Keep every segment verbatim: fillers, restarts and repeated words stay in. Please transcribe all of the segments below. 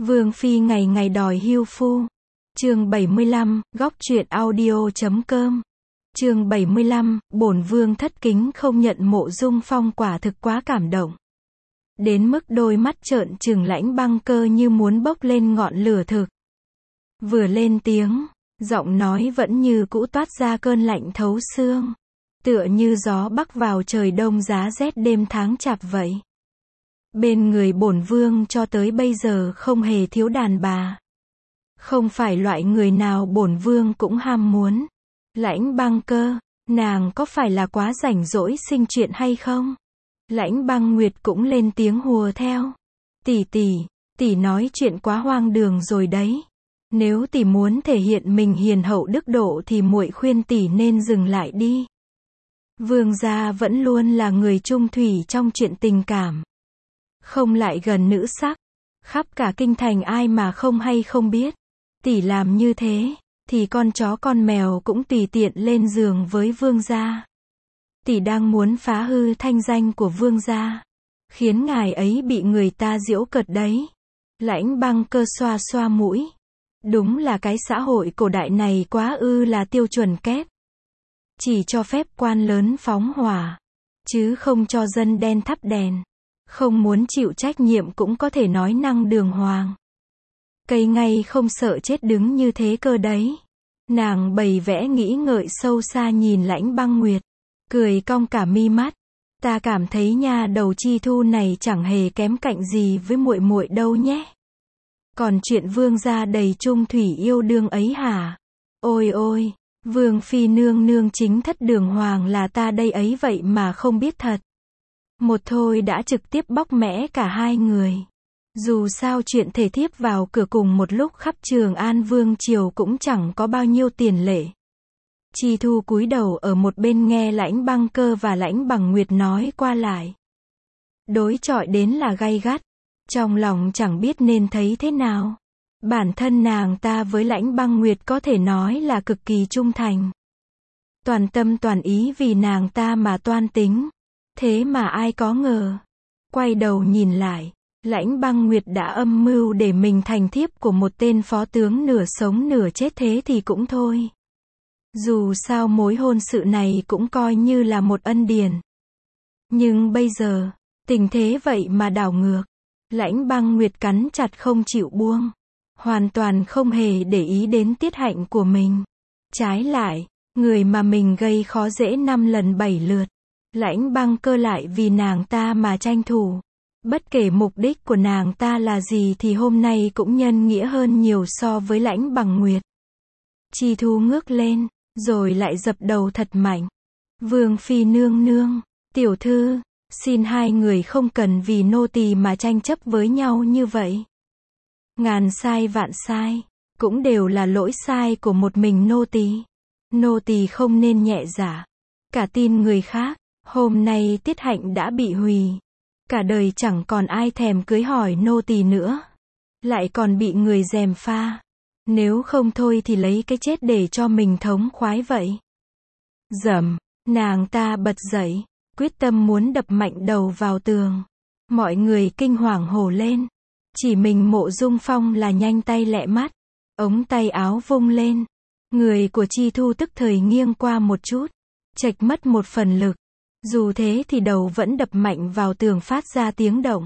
Vương phi ngày ngày đòi hưu phu. Chương bảy mươi lăm, góc truyện audio chấm com. Chương bảy mươi lăm, bổn vương thất kính không nhận Mộ Dung Phong, quả thực quá cảm động. Đến mức đôi mắt trợn trừng, Lãnh Băng Cơ như muốn bốc lên ngọn lửa thực. Vừa lên tiếng, giọng nói vẫn như cũ toát ra cơn lạnh thấu xương, tựa như gió bắc vào trời đông giá rét đêm tháng chạp vậy. Bên người bổn vương cho tới bây giờ không hề thiếu đàn bà. Không phải loại người nào bổn vương cũng ham muốn. Lãnh Băng Cơ, nàng có phải là quá rảnh rỗi sinh chuyện hay không? Lãnh Băng Nguyệt cũng lên tiếng hùa theo. Tỷ tỷ, tỷ nói chuyện quá hoang đường rồi đấy. Nếu tỷ muốn thể hiện mình hiền hậu đức độ thì muội khuyên tỷ nên dừng lại đi. Vương gia vẫn luôn là người trung thủy trong chuyện tình cảm. Không lại gần nữ sắc. Khắp cả kinh thành ai mà không hay không biết. Tỷ làm như thế, thì con chó con mèo cũng tùy tiện lên giường với vương gia. Tỷ đang muốn phá hư thanh danh của vương gia, khiến ngài ấy bị người ta giễu cợt đấy. Lãnh Băng Cơ xoa xoa mũi. Đúng là cái xã hội cổ đại này quá ư là tiêu chuẩn kép. Chỉ cho phép quan lớn phóng hỏa, chứ không cho dân đen thắp đèn. Không muốn chịu trách nhiệm cũng có thể nói năng đường hoàng. Cây ngay không sợ chết đứng như thế cơ đấy. Nàng bày vẽ nghĩ ngợi sâu xa nhìn Lãnh Băng Nguyệt, cười cong cả mi mắt. Ta cảm thấy nha đầu Chi Thu này chẳng hề kém cạnh gì với muội muội đâu nhé. Còn chuyện vương gia đầy trung thủy yêu đương ấy hả? Ôi ôi, vương phi nương nương chính thất đường hoàng là ta đây ấy vậy mà không biết thật. Một thôi đã trực tiếp bóc mẽ cả hai người. Dù sao chuyện thể thiếp vào cửa cùng một lúc khắp Trường An vương triều cũng chẳng có bao nhiêu tiền lệ. Chi Thu cúi đầu ở một bên nghe Lãnh Băng Cơ và Lãnh Bằng Nguyệt nói qua lại. Đối chọi đến là gay gắt. Trong lòng chẳng biết nên thấy thế nào. Bản thân nàng ta với Lãnh Băng Nguyệt có thể nói là cực kỳ trung thành. Toàn tâm toàn ý vì nàng ta mà toan tính. Thế mà ai có ngờ. Quay đầu nhìn lại, Lãnh Băng Nguyệt đã âm mưu để mình thành thiếp của một tên phó tướng nửa sống nửa chết, thế thì cũng thôi. Dù sao mối hôn sự này cũng coi như là một ân điển. Nhưng bây giờ, tình thế vậy mà đảo ngược. Lãnh Băng Nguyệt cắn chặt không chịu buông. Hoàn toàn không hề để ý đến tiết hạnh của mình. Trái lại, người mà mình gây khó dễ năm lần bảy lượt. Lãnh Băng Cơ lại vì nàng ta mà tranh thủ. Bất kể mục đích của nàng ta là gì thì hôm nay cũng nhân nghĩa hơn nhiều so với Lãnh Bằng Nguyệt. Chi Thu ngước lên, rồi lại dập đầu thật mạnh. Vương phi nương nương, tiểu thư, xin hai người không cần vì nô tỳ mà tranh chấp với nhau như vậy. Ngàn sai vạn sai, cũng đều là lỗi sai của một mình nô tỳ. Nô tỳ không nên nhẹ dạ, cả tin người khác. Hôm nay tiết hạnh đã bị hủy. Cả đời chẳng còn ai thèm cưới hỏi nô tỳ nữa. Lại còn bị người gièm pha. Nếu không thôi thì lấy cái chết để cho mình thống khoái vậy. Dầm, nàng ta bật dậy, quyết tâm muốn đập mạnh đầu vào tường. Mọi người kinh hoàng hổ lên. Chỉ mình Mộ Dung Phong là nhanh tay lẹ mắt. Ống tay áo vung lên. Người của Chi Thu tức thời nghiêng qua một chút. Chệch mất một phần lực. Dù thế thì đầu vẫn đập mạnh vào tường phát ra tiếng động.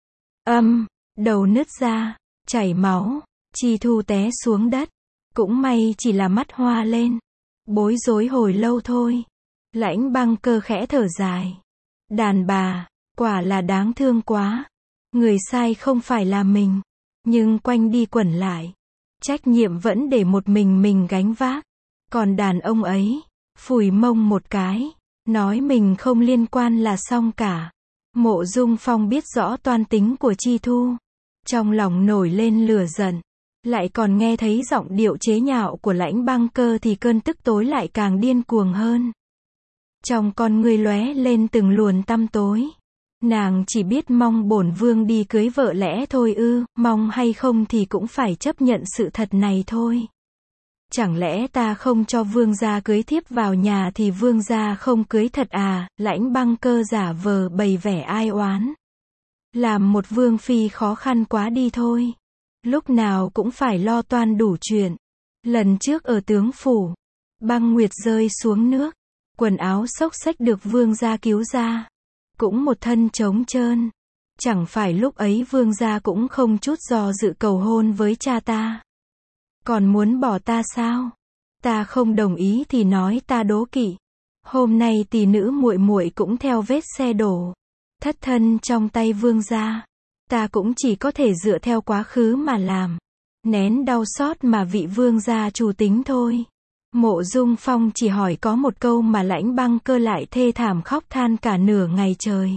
Âm, đầu nứt ra, chảy máu. Chi Thu té xuống đất. Cũng may chỉ là mắt hoa lên. Bối rối hồi lâu thôi. Lãnh Băng Cơ khẽ thở dài. Đàn bà, quả là đáng thương quá. Người sai không phải là mình. Nhưng quanh đi quẩn lại. Trách nhiệm vẫn để một mình mình gánh vác. Còn đàn ông ấy, phủi mông một cái. Nói mình không liên quan là xong cả. Mộ Dung Phong biết rõ toan tính của Chi Thu. Trong lòng nổi lên lửa giận. Lại còn nghe thấy giọng điệu chế nhạo của Lãnh Băng Cơ thì cơn tức tối lại càng điên cuồng hơn. Trong con ngươi lóe lên từng luồn tăm tối. Nàng chỉ biết mong bổn vương đi cưới vợ lẽ thôi ư, mong hay không thì cũng phải chấp nhận sự thật này thôi. Chẳng lẽ ta không cho vương gia cưới thiếp vào nhà thì vương gia không cưới thật à? Lãnh Băng Cơ giả vờ bày vẻ ai oán. Làm một vương phi khó khăn quá đi thôi. lúc nào cũng phải lo toan đủ chuyện. Lần trước ở tướng phủ, Băng Nguyệt rơi xuống nước, quần áo xốc xếch được vương gia cứu ra, cũng một thân trống trơn. Chẳng phải lúc ấy vương gia cũng không chút do dự cầu hôn với cha ta. Còn muốn bỏ ta sao? Ta không đồng ý thì nói ta đố kỵ. Hôm nay tỷ nữ muội muội cũng theo vết xe đổ, thất thân trong tay vương gia. Ta cũng chỉ có thể dựa theo quá khứ mà làm, nén đau xót mà vị vương gia chủ tính thôi. Mộ Dung Phong chỉ hỏi có một câu mà Lãnh Băng Cơ lại thê thảm khóc than cả nửa ngày trời.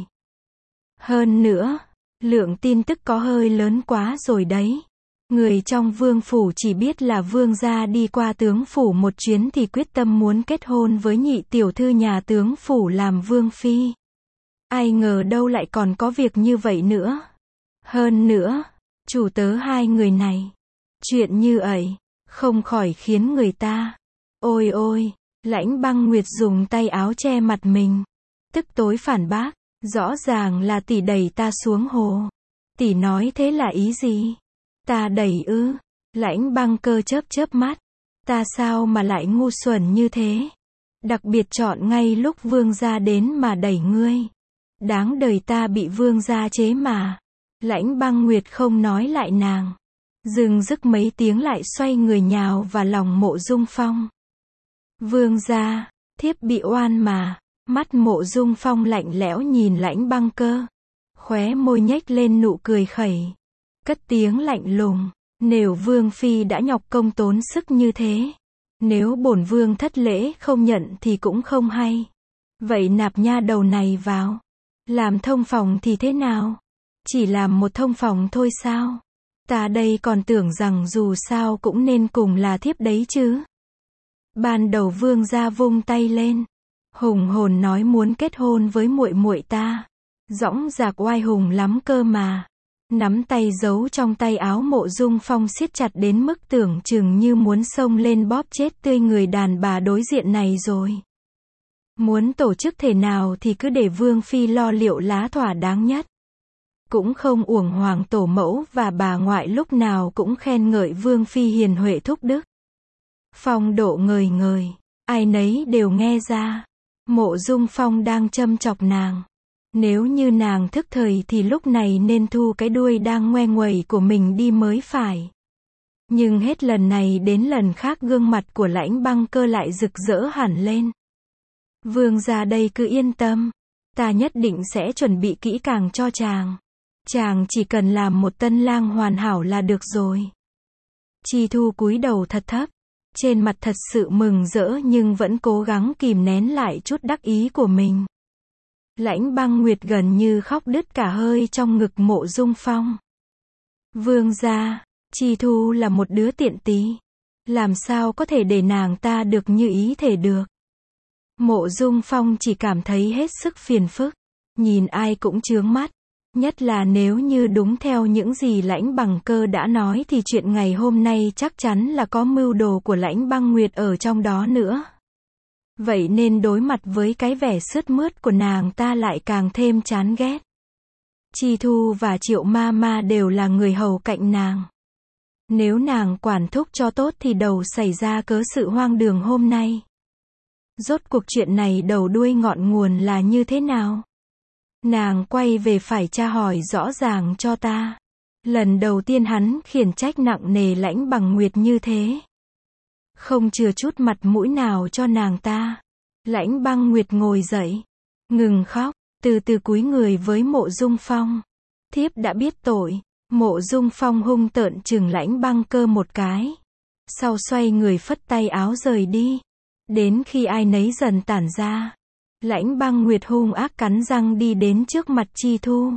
Hơn nữa, lượng tin tức có hơi lớn quá rồi đấy. Người trong vương phủ chỉ biết là vương gia đi qua tướng phủ một chuyến thì quyết tâm muốn kết hôn với nhị tiểu thư nhà tướng phủ làm vương phi. Ai ngờ đâu lại còn có việc như vậy nữa. Hơn nữa, chủ tớ hai người này, chuyện như ấy, không khỏi khiến người ta, ôi ôi, Lãnh Băng Nguyệt dùng tay áo che mặt mình, tức tối phản bác, rõ ràng là tỷ đẩy ta xuống hồ. Tỷ nói thế là ý gì? Ta đẩy ư? Lãnh Băng Cơ chớp chớp mắt, ta sao mà lại ngu xuẩn như thế? Đặc biệt chọn ngay lúc vương gia đến mà đẩy ngươi. Đáng đời ta bị vương gia chế mà. Lãnh Băng Nguyệt không nói lại nàng, dừng dứt mấy tiếng lại xoay người nhào vào lòng Mộ Dung Phong. Vương gia, thiếp bị oan mà. Mắt Mộ Dung Phong lạnh lẽo nhìn Lãnh Băng Cơ, khóe môi nhếch lên nụ cười khẩy, cất tiếng lạnh lùng, nếu vương phi đã nhọc công tốn sức như thế, nếu bổn vương thất lễ không nhận thì cũng không hay. Vậy nạp nha đầu này vào, làm thông phòng thì thế nào? Chỉ làm một thông phòng thôi sao? Ta đây còn tưởng rằng dù sao cũng nên cùng là thiếp đấy chứ. Ban đầu vương gia vung tay lên, hùng hồn nói muốn kết hôn với muội muội ta, dõng dạc oai hùng lắm cơ mà. Nắm tay giấu trong tay áo Mộ Dung Phong siết chặt đến mức tưởng chừng như muốn xông lên bóp chết tươi người đàn bà đối diện này rồi. Muốn tổ chức thể nào thì cứ để vương phi lo liệu lá thỏa đáng nhất. Cũng không uổng hoàng tổ mẫu và bà ngoại lúc nào cũng khen ngợi vương phi hiền huệ thúc đức. Phong độ ngời ngời, ai nấy đều nghe ra. Mộ Dung Phong đang châm chọc nàng. Nếu như nàng thức thời thì lúc này nên thu cái đuôi đang ngoe nguẩy của mình đi mới phải. Nhưng hết lần này đến lần khác gương mặt của Lãnh Băng Cơ lại rực rỡ hẳn lên. Vương gia đây cứ yên tâm, ta nhất định sẽ chuẩn bị kỹ càng cho chàng. Chàng chỉ cần làm một tân lang hoàn hảo là được rồi. Chi Thu cúi đầu thật thấp, trên mặt thật sự mừng rỡ nhưng vẫn cố gắng kìm nén lại chút đắc ý của mình. Lãnh Băng Nguyệt gần như khóc đứt cả hơi trong ngực Mộ Dung Phong. Vương gia, Chi Thu là một đứa tiện tí, làm sao có thể để nàng ta được như ý thể được. Mộ Dung Phong chỉ cảm thấy hết sức phiền phức, nhìn ai cũng chướng mắt, nhất là nếu như đúng theo những gì Lãnh Băng Cơ đã nói thì chuyện ngày hôm nay chắc chắn là có mưu đồ của Lãnh Băng Nguyệt ở trong đó nữa. Vậy nên đối mặt với cái vẻ sướt mướt của nàng ta lại càng thêm chán ghét. Chi Thu và Triệu Ma Ma đều là người hầu cạnh nàng. Nếu nàng quản thúc cho tốt thì đầu xảy ra cớ sự hoang đường hôm nay. Rốt cuộc chuyện này đầu đuôi ngọn nguồn là như thế nào? Nàng quay về phải tra hỏi rõ ràng cho ta. Lần đầu tiên hắn khiển trách nặng nề Lãnh Băng Nguyệt như thế. Không chừa chút mặt mũi nào cho nàng ta. Lãnh Băng Nguyệt ngồi dậy, ngừng khóc, từ từ cúi người với Mộ Dung Phong. Thiếp đã biết tội. Mộ Dung Phong hung tợn chừng Lãnh Băng Cơ một cái, sau xoay người phất tay áo rời đi. Đến khi ai nấy dần tản ra, Lãnh Băng Nguyệt hung ác cắn răng đi đến trước mặt Chi Thu,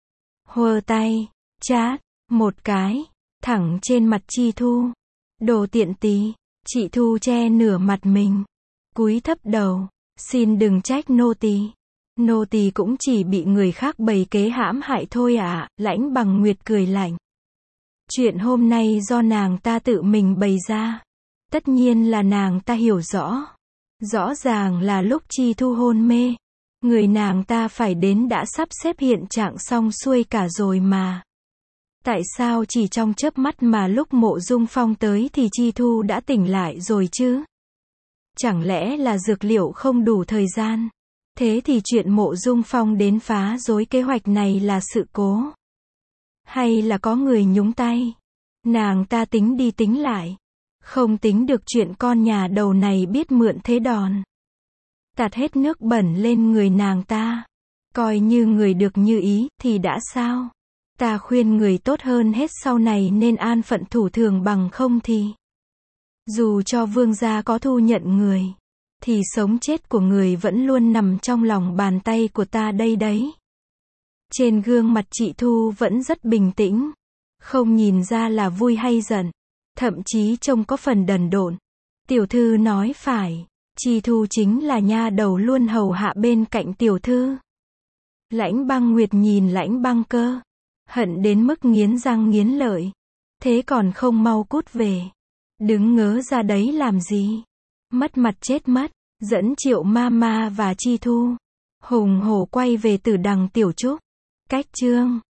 huơ tay, chát một cái, thẳng trên mặt Chi Thu. Đồ tiện tí. Chị Thu che nửa mặt mình, cúi thấp đầu, xin đừng trách nô tỳ. Nô tỳ cũng chỉ bị người khác bày kế hãm hại thôi ạ. À. Lãnh Băng Nguyệt cười lạnh. Chuyện hôm nay do nàng ta tự mình bày ra. Tất nhiên là nàng ta hiểu rõ. Rõ ràng là lúc Chi Thu hôn mê, người nàng ta phải đến đã sắp xếp hiện trạng xong xuôi cả rồi mà. Tại sao chỉ trong chớp mắt mà lúc Mộ Dung Phong tới thì Chi Thu đã tỉnh lại rồi chứ? Chẳng lẽ là dược liệu không đủ thời gian? Thế thì chuyện Mộ Dung Phong đến phá rối kế hoạch này là sự cố? Hay là có người nhúng tay? Nàng ta tính đi tính lại. Không tính được chuyện con nhà đầu này biết mượn thế đòn. Tạt hết nước bẩn lên người nàng ta. Coi như người được như ý, thì đã sao? Ta khuyên người tốt hơn hết sau này nên an phận thủ thường, bằng không thì dù cho vương gia có thu nhận người, thì sống chết của người vẫn luôn nằm trong lòng bàn tay của ta đây đấy. Trên gương mặt chị Thu vẫn rất bình tĩnh. Không nhìn ra là vui hay giận. Thậm chí trông có phần đần độn. Tiểu thư nói phải. Chi Thu chính là nha đầu luôn hầu hạ bên cạnh tiểu thư. Lãnh Băng Nguyệt nhìn Lãnh Băng Cơ, hận đến mức nghiến răng nghiến lợi. Thế còn không mau cút về. Đứng ngớ ra đấy làm gì? Mất mặt chết mất. Dẫn Triệu ma ma và Chi Thu hùng hổ quay về Tử Đằng Tiểu Trúc. Cách chương